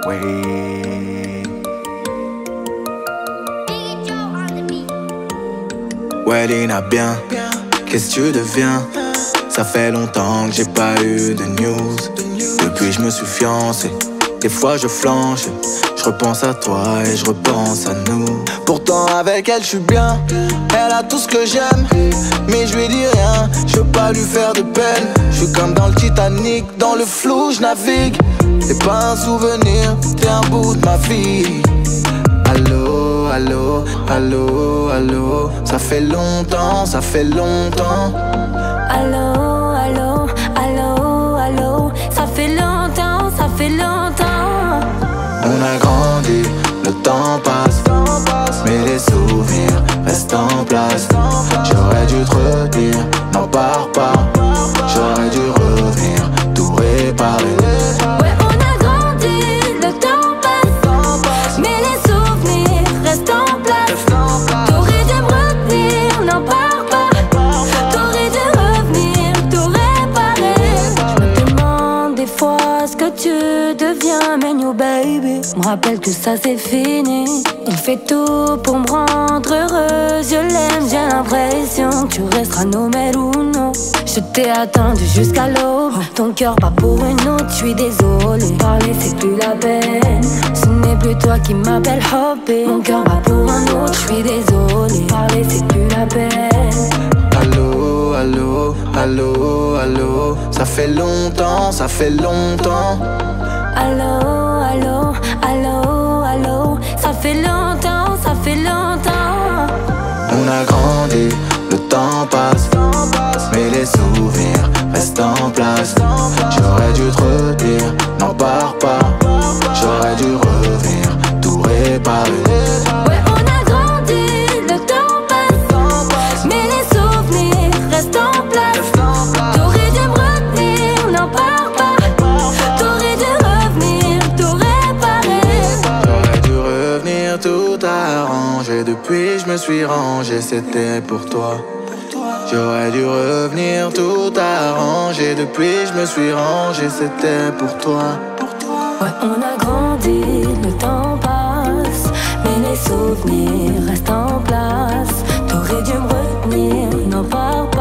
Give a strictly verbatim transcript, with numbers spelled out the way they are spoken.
Oui. Ouais, Lina, bien, qu'est-ce que tu deviens? Ça fait longtemps que j'ai pas eu de news. Depuis je me suis fiancé, des fois je flanche. Je repense à toi et je repense à nous. Pourtant avec elle je suis bien, elle a tout ce que j'aime. Mais je lui dis rien, je veux pas lui faire de peine. Je suis comme dans le Titanic, dans le flou je navigue. C'est pas un souvenir, c'est un bout de ma vie. Allô, allô, allô, allô. Ça fait longtemps, ça fait longtemps. Allô, allô, allô, allô. Ça fait longtemps, ça fait longtemps. On a grandi, le temps passe, mais les souvenirs restent en place. J'aurais dû te retenir, n'en pars pas. J'aurais dû revenir, tout réparer. Ouais, on a grandi, le temps passe, mais les souvenirs restent en place. T'aurais dû me retenir, n'en pars pas. T'aurais dû revenir, tout réparer. Je me demande des fois ce que tu deviens, mais new baby. Me rappelle que ça c'est fini. Il fait tout pour me rendre heureuse. Je l'aime, j'ai l'impression que tu resteras numéro uno. Je t'ai attendu jusqu'à l'aube. Ton cœur bat pour une autre, je suis désolée. Parler c'est plus la peine. Ce n'est plus toi qui m'appelle hobby. Mon cœur bat pour un autre, je suis désolée. Parler c'est plus la peine. Allô, allô, allô, allô. Ça fait longtemps, ça fait longtemps. Allô, allô, allô, allô. Ça fait longtemps, ça fait longtemps. On a grandi, le temps passe, mais les souvenirs restent en place. J'aurais dû te retenir, n'en pars pas. J'aurais dû revenir, tout réparer. Ouais, on a grandi, le temps passe, mais les souvenirs restent en place. T'aurais dû me retenir, n'en pars pas. T'aurais dû revenir, tout réparer. J'aurais dû revenir, tout arranger. Depuis je me suis rangé, c'était pour toi. J'aurais dû revenir, tout arranger. Depuis je me suis rangé, c'était pour toi. Ouais, on a grandi, le temps passe, mais les souvenirs restent en place. T'aurais dû me retenir, n'en pars pas.